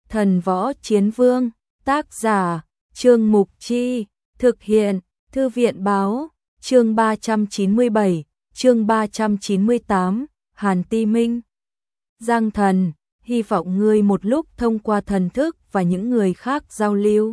Thần Võ Chiến Vương, tác giả, Trương Mục Chi, thực hiện, Thư viện Báo, chương 397, chương 398, Hàn Ti Minh. Giang Thần, hy vọng ngươi một lúc thông qua thần thức và những người khác giao lưu.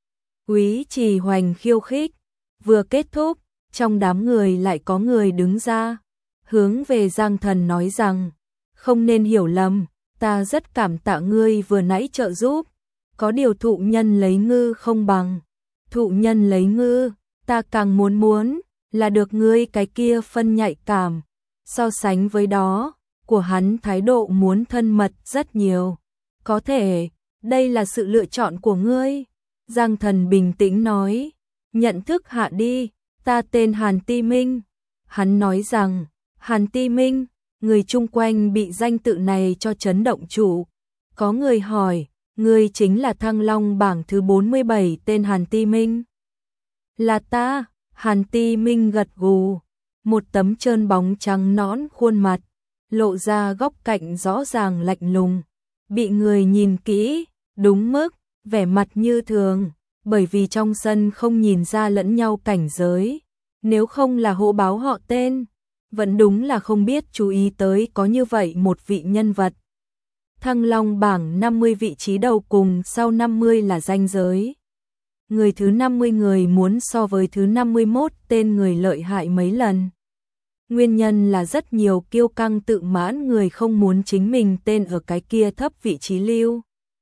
Quý Trì Hoành khiêu khích, vừa kết thúc, trong đám người lại có người đứng ra, hướng về Giang Thần nói rằng, không nên hiểu lầm, ta rất cảm tạ ngươi vừa nãy trợ giúp, có điều thụ nhân lấy ngư không bằng. Thụ nhân lấy ngư, ta càng muốn là được ngươi cái kia phân nhạy cảm, so sánh với đó, của hắn thái độ muốn thân mật rất nhiều. Có thể, đây là sự lựa chọn của ngươi. Giang Thần bình tĩnh nói, nhận thức hạ đi, ta tên Hàn Ti Minh. Hắn nói rằng, Hàn Ti Minh, người chung quanh bị danh tự này cho chấn động chủ. Có người hỏi, ngươi chính là Thăng Long bảng thứ 47 tên Hàn Ti Minh. Là ta, Hàn Ti Minh gật gù, một tấm trơn bóng trắng nõn khuôn mặt, lộ ra góc cạnh rõ ràng lạnh lùng, bị người nhìn kỹ, đúng mức, vẻ mặt như thường, bởi vì trong sân không nhìn ra lẫn nhau cảnh giới, nếu không là hô báo họ tên, vẫn đúng là không biết chú ý tới có như vậy một vị nhân vật. Thăng Long bảng 50 vị trí đầu cùng sau 50 là ranh giới. Người thứ 50 người muốn so với thứ 51 tên người lợi hại mấy lần. Nguyên nhân là rất nhiều kiêu căng tự mãn người không muốn chính mình tên ở cái kia thấp vị trí lưu.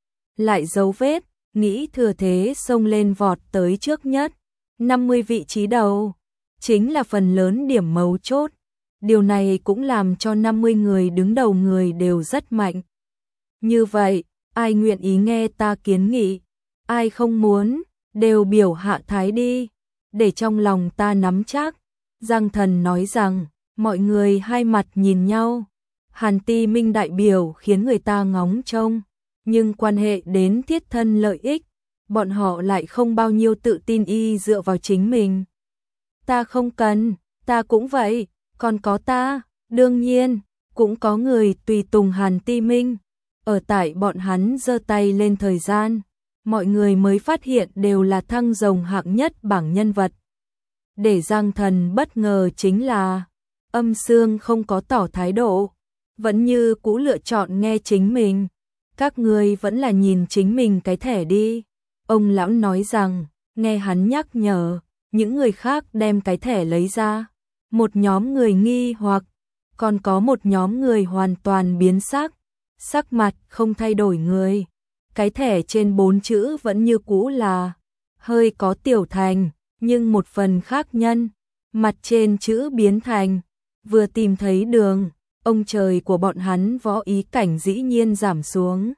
Lại dấu vết, nghĩ thừa thế xông lên vọt tới trước nhất. 50 vị trí đầu, chính là phần lớn điểm mấu chốt. Điều này cũng làm cho 50 người đứng đầu người đều rất mạnh. Như vậy, ai nguyện ý nghe ta kiến nghị, ai không muốn, đều biểu hạ thái đi, để trong lòng ta nắm chắc. Giang Thần nói rằng, mọi người hai mặt nhìn nhau, Hàn Ti Minh đại biểu khiến người ta ngóng trông, nhưng quan hệ đến thiết thân lợi ích, bọn họ lại không bao nhiêu tự tin y dựa vào chính mình. Ta không cần, ta cũng vậy, còn có ta, đương nhiên, cũng có người tùy tùng Hàn Ti Minh. Ở tại bọn hắn giơ tay lên thời gian, mọi người mới phát hiện đều là thăng rồng hạng nhất bảng nhân vật. Để Giang Thần bất ngờ chính là, Âm Sương không có tỏ thái độ, vẫn như cũ lựa chọn nghe chính mình. Các người vẫn là nhìn chính mình cái thẻ đi. Ông lão nói rằng, nghe hắn nhắc nhở, những người khác đem cái thẻ lấy ra. Một nhóm người nghi hoặc, còn có một nhóm người hoàn toàn biến sắc. Sắc mặt không thay đổi người. Cái thẻ trên 4 chữ vẫn như cũ là hơi có tiểu thành, nhưng một phần khác nhân. Mặt trên chữ biến thành, vừa tìm thấy đường, ông trời của bọn hắn võ ý cảnh dĩ nhiên giảm xuống.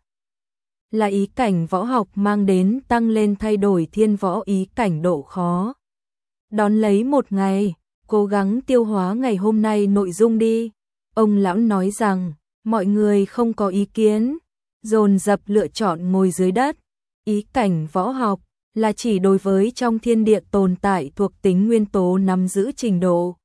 Là ý cảnh võ học mang đến tăng lên thay đổi thiên võ ý cảnh độ khó. Đón lấy một ngày, cố gắng tiêu hóa ngày hôm nay nội dung đi. Ông lão nói rằng, mọi người không có ý kiến, dồn dập lựa chọn ngồi dưới đất. Ý cảnh võ học là chỉ đối với trong thiên địa tồn tại thuộc tính nguyên tố nắm giữ trình độ.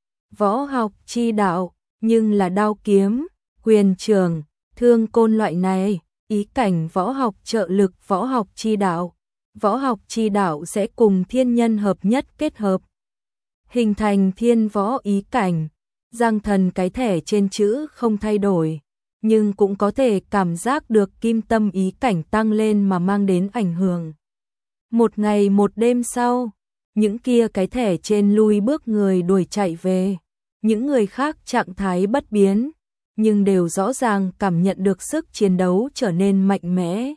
Võ học chi đạo, nhưng là đao kiếm, quyền trường, thương côn loại này, ý cảnh võ học trợ lực võ học chi đạo. Võ học chi đạo sẽ cùng thiên nhân hợp nhất kết hợp, hình thành thiên võ ý cảnh. Giang Thần cái thẻ trên chữ không thay đổi, nhưng cũng có thể cảm giác được kim tâm ý cảnh tăng lên mà mang đến ảnh hưởng. Một ngày một đêm sau, những kia cái thẻ trên lui bước người đuổi chạy về, những người khác trạng thái bất biến, nhưng đều rõ ràng cảm nhận được sức chiến đấu trở nên mạnh mẽ.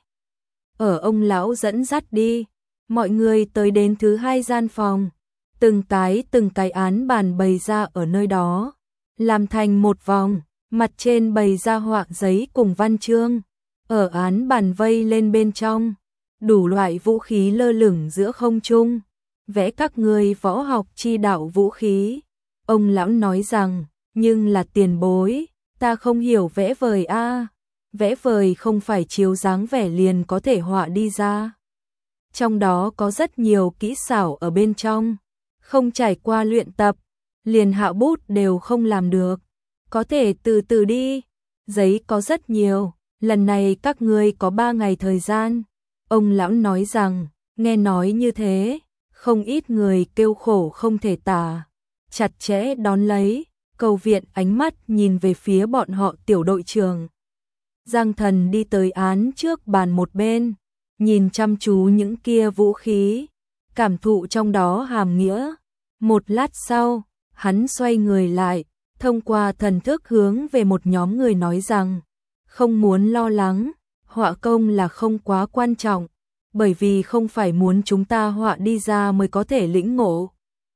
Ở ông lão dẫn dắt đi, mọi người tới đến thứ 2 gian phòng, từng cái án bàn bày ra ở nơi đó, làm thành một vòng, mặt trên bày ra họa giấy cùng văn chương, ở án bàn vây lên bên trong, đủ loại vũ khí lơ lửng giữa không trung, vẽ các người võ học chi đạo vũ khí. Ông lão nói rằng, nhưng là tiền bối, ta không hiểu vẽ vời a, vẽ vời không phải chiếu dáng vẻ liền có thể họa đi ra. Trong đó có rất nhiều kỹ xảo ở bên trong, không trải qua luyện tập, liền hạ bút đều không làm được. Có thể từ từ đi, giấy có rất nhiều, lần này các ngươi có 3 ngày thời gian. Ông lão nói rằng, nghe nói như thế, không ít người kêu khổ không thể tả, chặt chẽ đón lấy, cầu viện ánh mắt nhìn về phía bọn họ tiểu đội trưởng. Giang Thần đi tới án trước bàn một bên, nhìn chăm chú những kia vũ khí, cảm thụ trong đó hàm nghĩa. Một lát sau, hắn xoay người lại, thông qua thần thức hướng về một nhóm người nói rằng, không muốn lo lắng, họa công là không quá quan trọng, bởi vì không phải muốn chúng ta họa đi ra mới có thể lĩnh ngộ,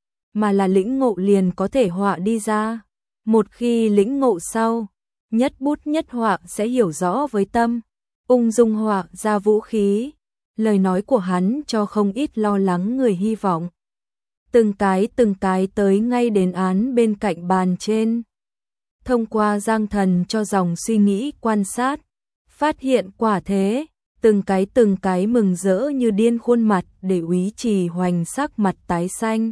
mà là lĩnh ngộ liền có thể họa đi ra. Một khi lĩnh ngộ sau, nhất bút nhất họa sẽ hiểu rõ với tâm, ung dung họa ra vũ khí. Lời nói của hắn cho không ít lo lắng người hy vọng. Từng cái tới ngay đến án bên cạnh bàn trên. Thông qua Giang Thần cho dòng suy nghĩ quan sát, phát hiện quả thế, từng cái mừng rỡ như điên khuôn mặt để Úy Trì Hoành sắc mặt tái xanh.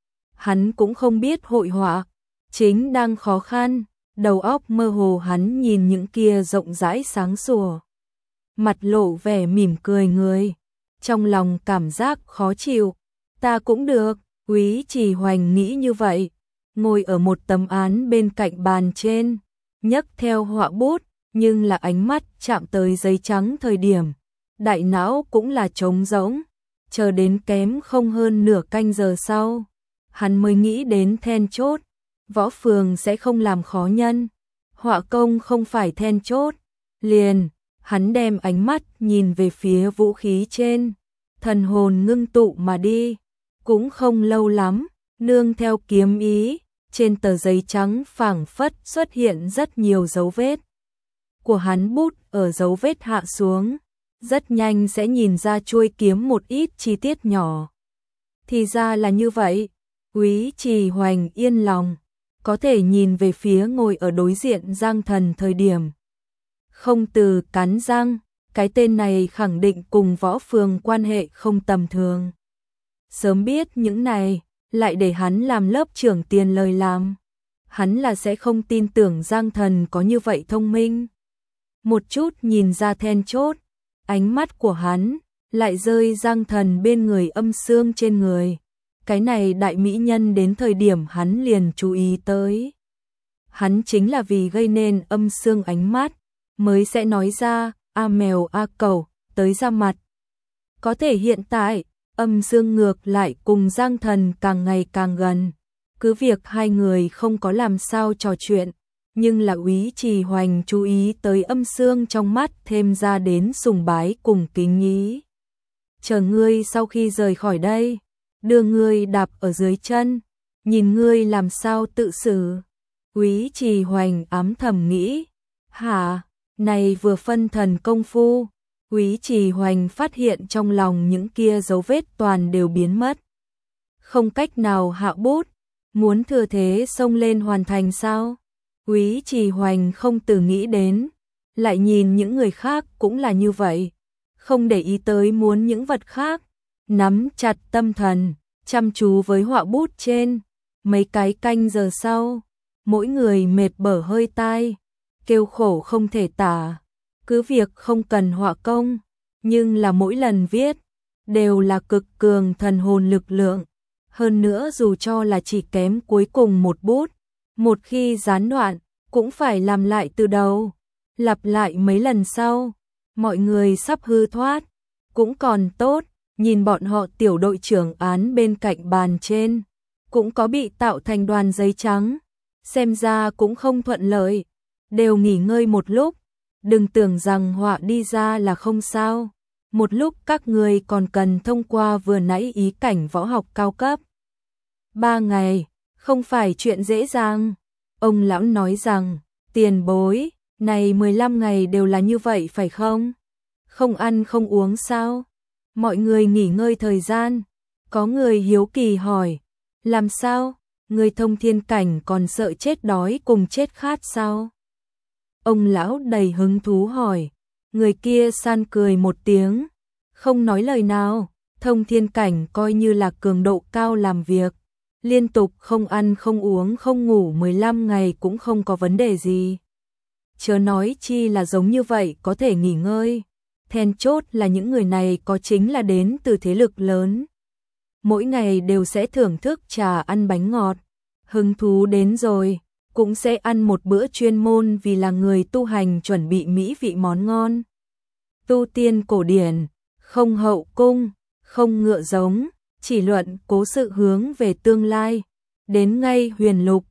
Hắn cũng không biết hội họa, chính đang khó khăn, đầu óc mơ hồ hắn nhìn những kia rộng rãi sáng sủa. Mặt lộ vẻ mỉm cười người, trong lòng cảm giác khó chịu, ta cũng được, Úy Trì Hoành nghĩ như vậy, ngồi ở một tấm án bên cạnh bàn trên, nhấc theo họa bút, nhưng là ánh mắt chạm tới giấy trắng thời điểm, đại não cũng là trống rỗng, chờ đến kém không hơn nửa canh giờ sau, hắn mới nghĩ đến then chốt, Võ Phường sẽ không làm khó nhân, họa công không phải then chốt, liền, hắn đem ánh mắt nhìn về phía vũ khí trên, thần hồn ngưng tụ mà đi, cũng không lâu lắm, nương theo kiếm ý, trên tờ giấy trắng phảng phất xuất hiện rất nhiều dấu vết. Của hắn bút ở dấu vết hạ xuống, rất nhanh sẽ nhìn ra chuôi kiếm một ít chi tiết nhỏ. Thì ra là như vậy, Úy Trì Hoành yên lòng, có thể nhìn về phía ngồi ở đối diện Giang Thần thời điểm. Không từ cắn răng, cái tên này khẳng định cùng Võ Phường quan hệ không tầm thường. Sớm biết những này, lại để hắn làm lớp trưởng tiền lời làm. Hắn là sẽ không tin tưởng Giang Thần có như vậy thông minh. Một chút nhìn ra then chốt, ánh mắt của hắn lại rơi Giang Thần bên người Âm Xương trên người. Cái này đại mỹ nhân đến thời điểm hắn liền chú ý tới. Hắn chính là vì gây nên Âm Xương ánh mắt, mới sẽ nói ra, a mèo a cẩu, tới ra mặt. Có thể hiện tại, Âm Xương ngược lại cùng Giang Thần càng ngày càng gần. Cứ việc hai người không có làm sao trò chuyện, nhưng là Úy Trì Hoành chú ý tới Âm Xương trong mắt thêm ra đến sùng bái cùng kính ý. Chờ ngươi sau khi rời khỏi đây, đưa ngươi đạp ở dưới chân, nhìn ngươi làm sao tự xử. Úy Trì Hoành ám thầm nghĩ, hả, này vừa phân thần công phu, Úy Trì Hoành phát hiện trong lòng những kia dấu vết toàn đều biến mất. Không cách nào hạ bút, muốn thừa thế xông lên hoàn thành sao? Úy Trì Hoành không từ nghĩ đến, lại nhìn những người khác cũng là như vậy, không để ý tới muốn những vật khác, nắm chặt tâm thần, chăm chú với họa bút trên. Mấy cái canh giờ sau, mỗi người mệt bở hơi tai, kêu khổ không thể tả. Cứ việc không cần họa công, nhưng là mỗi lần viết đều là cực cường thần hồn lực lượng. Hơn nữa dù cho là chỉ kém cuối cùng một bút, một khi gián đoạn, cũng phải làm lại từ đầu. Lặp lại mấy lần sau, mọi người sắp hư thoát, cũng còn tốt, nhìn bọn họ tiểu đội trưởng án bên cạnh bàn trên, cũng có bị tạo thành đoàn giấy trắng, xem ra cũng không thuận lợi, đều nghỉ ngơi một lúc, đừng tưởng rằng họa đi ra là không sao, một lúc các người còn cần thông qua vừa nãy ý cảnh võ học cao cấp. 3 ngày, không phải chuyện dễ dàng. Ông lão nói rằng, tiền bối, này 15 ngày đều là như vậy phải không? Không ăn không uống sao? Mọi người nghỉ ngơi thời gian. Có người hiếu kỳ hỏi, làm sao? Người thông thiên cảnh còn sợ chết đói cùng chết khát sao? Ông lão đầy hứng thú hỏi. Người kia san cười một tiếng, không nói lời nào. Thông thiên cảnh coi như là cường độ cao làm việc, liên tục không ăn không uống không ngủ 15 ngày cũng không có vấn đề gì. chớ nói chi là giống như vậy có thể nghỉ ngơi. Then chốt là những người này có chính là đến từ thế lực lớn. Mỗi ngày đều sẽ thưởng thức trà ăn bánh ngọt. Hứng thú đến rồi, cũng sẽ ăn một bữa chuyên môn vì là người tu hành chuẩn bị mỹ vị món ngon. Tu tiên cổ điển, không hậu cung, không ngựa giống, chỉ luận cố sự hướng về tương lai. Đến ngay huyền lục,